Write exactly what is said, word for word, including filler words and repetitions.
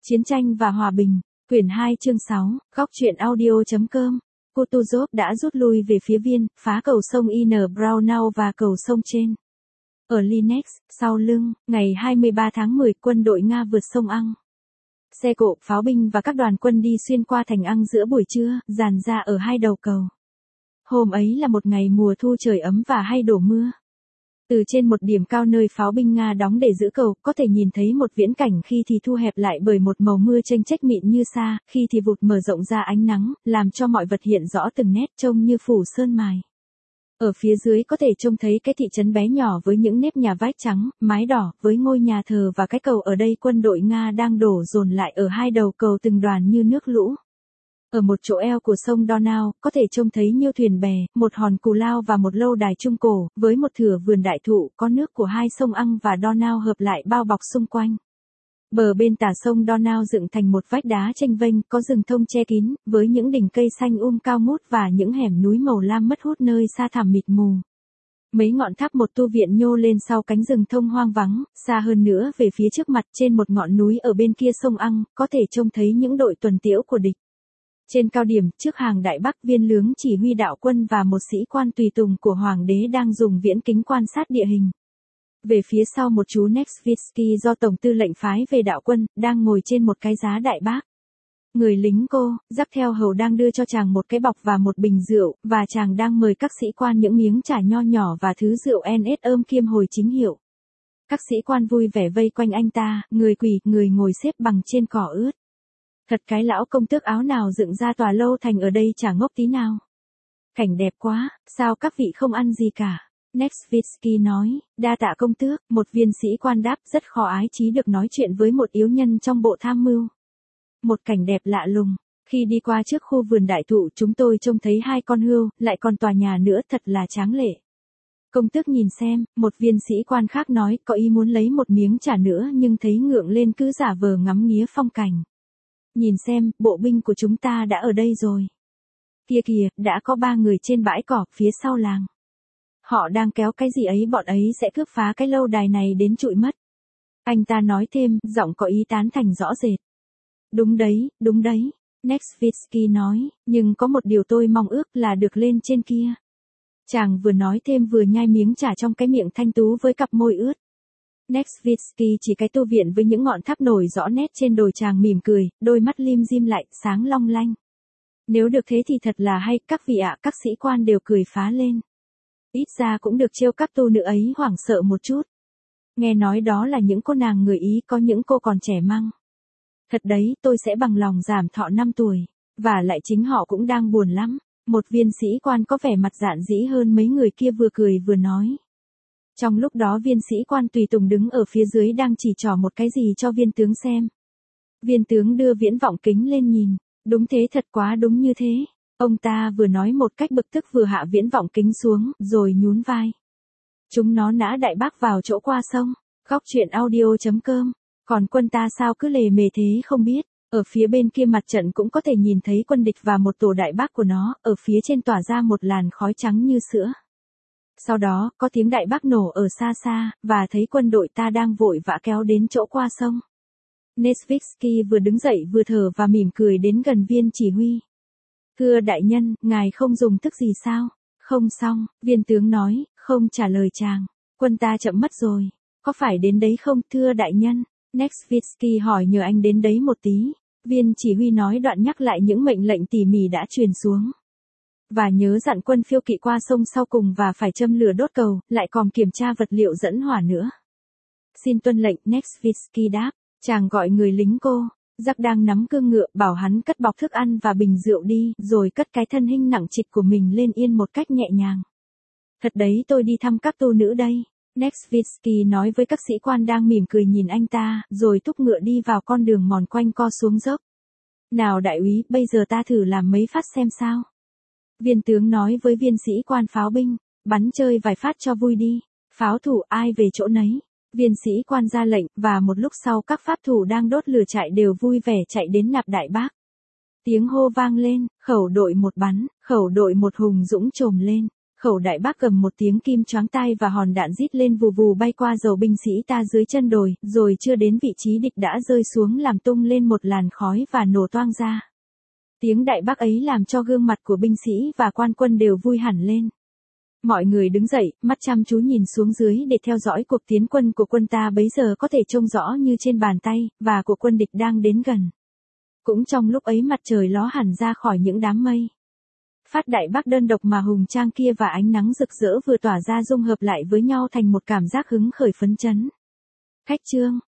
Chiến tranh và hòa bình, quyển hai chương sáu, góc truyện audio.com. Kutuzov đã rút lui về phía Viên, phá cầu sông In Braunau và cầu sông trên. Ở Linux, sau lưng, ngày hai mươi ba tháng mười, quân đội Nga vượt sông Ang. Xe cộ, pháo binh và các đoàn quân đi xuyên qua thành Ang giữa buổi trưa, dàn ra ở hai đầu cầu. Hôm ấy là một ngày mùa thu trời ấm và hay đổ mưa. Từ trên một điểm cao nơi pháo binh Nga đóng để giữ cầu, có thể nhìn thấy một viễn cảnh khi thì thu hẹp lại bởi một màu mưa chênh chách mịn như sa, khi thì vụt mở rộng ra ánh nắng, làm cho mọi vật hiện rõ từng nét trông như phủ sơn mài. Ở phía dưới có thể trông thấy cái thị trấn bé nhỏ với những nếp nhà vách trắng, mái đỏ, với ngôi nhà thờ và cái cầu ở đây quân đội Nga đang đổ dồn lại ở hai đầu cầu từng đoàn như nước lũ. Ở một chỗ eo của sông Donau, có thể trông thấy nhiều thuyền bè, một hòn cù lao và một lâu đài trung cổ, với một thửa vườn đại thụ, có nước của hai sông Ang và Donau hợp lại bao bọc xung quanh. Bờ bên tả sông Donau dựng thành một vách đá chênh vênh, có rừng thông che kín, với những đỉnh cây xanh um cao ngút và những hẻm núi màu lam mất hút nơi xa thẳm mịt mù. Mấy ngọn tháp một tu viện nhô lên sau cánh rừng thông hoang vắng, xa hơn nữa về phía trước mặt trên một ngọn núi ở bên kia sông Ang, có thể trông thấy những đội tuần tiễu của địch. Trên cao điểm, trước hàng Đại Bắc, viên lướng chỉ huy đạo quân và một sĩ quan tùy tùng của hoàng đế đang dùng viễn kính quan sát địa hình. Về phía sau một chú Nesvitsky do tổng tư lệnh phái về đạo quân, đang ngồi trên một cái giá Đại Bác. Người lính cô, dắt theo hầu đang đưa cho chàng một cái bọc và một bình rượu, và chàng đang mời các sĩ quan những miếng trà nho nhỏ và thứ rượu en ét ôm kiêm hồi chính hiệu. Các sĩ quan vui vẻ vây quanh anh ta, người quỳ, người ngồi xếp bằng trên cỏ ướt. Thật cái lão công tước áo nào dựng ra tòa lâu thành ở đây chả ngốc tí nào. Cảnh đẹp quá, sao các vị không ăn gì cả? Nesvitsky nói, đa tạ công tước, một viên sĩ quan đáp, rất khó ái chí được nói chuyện với một yếu nhân trong bộ tham mưu. Một cảnh đẹp lạ lùng, khi đi qua trước khu vườn đại thụ chúng tôi trông thấy hai con hươu, lại còn tòa nhà nữa, thật là tráng lệ. Công tước nhìn xem, một viên sĩ quan khác nói, có ý muốn lấy một miếng trà nữa nhưng thấy ngượng lên cứ giả vờ ngắm nghía phong cảnh. Nhìn xem, bộ binh của chúng ta đã ở đây rồi. Kia kìa, đã có ba người trên bãi cỏ, phía sau làng. Họ đang kéo cái gì ấy, bọn ấy sẽ cướp phá cái lâu đài này đến trụi mất. Anh ta nói thêm, giọng có ý tán thành rõ rệt. Đúng đấy, đúng đấy, Nesvitsky nói, nhưng có một điều tôi mong ước là được lên trên kia. Chàng vừa nói thêm vừa nhai miếng trà trong cái miệng thanh tú với cặp môi ướt. Nesvitsky chỉ cái tu viện với những ngọn tháp nổi rõ nét trên đồi, chàng mỉm cười, đôi mắt lim dim lại, sáng long lanh. Nếu được thế thì thật là hay, các vị ạ, các sĩ quan đều cười phá lên. Ít ra cũng được trêu các tu nữ ấy hoảng sợ một chút. Nghe nói đó là những cô nàng người Ý, có những cô còn trẻ măng. Thật đấy, tôi sẽ bằng lòng giảm thọ năm tuổi. Và lại chính họ cũng đang buồn lắm. Một viên sĩ quan có vẻ mặt dạn dĩ hơn mấy người kia vừa cười vừa nói. Trong lúc đó viên sĩ quan tùy tùng đứng ở phía dưới đang chỉ trỏ một cái gì cho viên tướng xem. Viên tướng đưa viễn vọng kính lên nhìn. Đúng thế, thật quá đúng như thế. Ông ta vừa nói một cách bực tức vừa hạ viễn vọng kính xuống, rồi nhún vai. Chúng nó nã Đại Bác vào chỗ qua sông. Góc truyện audio.com. Còn quân ta sao cứ lề mề thế không biết. Ở phía bên kia mặt trận cũng có thể nhìn thấy quân địch và một tổ Đại Bác của nó, ở phía trên tỏa ra một làn khói trắng như sữa. Sau đó, có tiếng Đại Bác nổ ở xa xa, và thấy quân đội ta đang vội vã kéo đến chỗ qua sông. Nesvitsky vừa đứng dậy vừa thở và mỉm cười đến gần viên chỉ huy. Thưa đại nhân, ngài không dùng thức gì sao? Không xong, viên tướng nói, không trả lời chàng. Quân ta chậm mất rồi. Có phải đến đấy không, thưa đại nhân? Nesvitsky hỏi, nhờ anh đến đấy một tí. Viên chỉ huy nói đoạn nhắc lại những mệnh lệnh tỉ mỉ đã truyền xuống. Và nhớ dặn quân phiêu kỵ qua sông sau cùng và phải châm lửa đốt cầu, lại còn kiểm tra vật liệu dẫn hỏa nữa. Xin tuân lệnh, Nesvitsky đáp. Chàng gọi người lính cô, Giặc đang nắm cương ngựa, bảo hắn cất bọc thức ăn và bình rượu đi, rồi cất cái thân hình nặng trịch của mình lên yên một cách nhẹ nhàng. Thật đấy, tôi đi thăm các tu nữ đây. Nesvitsky nói với các sĩ quan đang mỉm cười nhìn anh ta, rồi thúc ngựa đi vào con đường mòn quanh co xuống dốc. Nào đại úy, bây giờ ta thử làm mấy phát xem sao. Viên tướng nói với viên sĩ quan pháo binh, bắn chơi vài phát cho vui đi, pháo thủ ai về chỗ nấy. Viên sĩ quan ra lệnh, và một lúc sau các pháp thủ đang đốt lửa trại đều vui vẻ chạy đến nạp Đại Bác. Tiếng hô vang lên, khẩu đội một bắn, khẩu đội một hùng dũng trồm lên. Khẩu đại bác cầm một tiếng kim choáng tai và hòn đạn rít lên vù vù bay qua dầu binh sĩ ta dưới chân đồi, rồi chưa đến vị trí địch đã rơi xuống làm tung lên một làn khói và nổ toang ra. Tiếng đại bác ấy làm cho gương mặt của binh sĩ và quan quân đều vui hẳn lên. Mọi người đứng dậy, mắt chăm chú nhìn xuống dưới để theo dõi cuộc tiến quân của quân ta bấy giờ có thể trông rõ như trên bàn tay, và của quân địch đang đến gần. Cũng trong lúc ấy mặt trời ló hẳn ra khỏi những đám mây. Phát đại bác đơn độc mà hùng trang kia và ánh nắng rực rỡ vừa tỏa ra dung hợp lại với nhau thành một cảm giác hứng khởi phấn chấn. Khách chương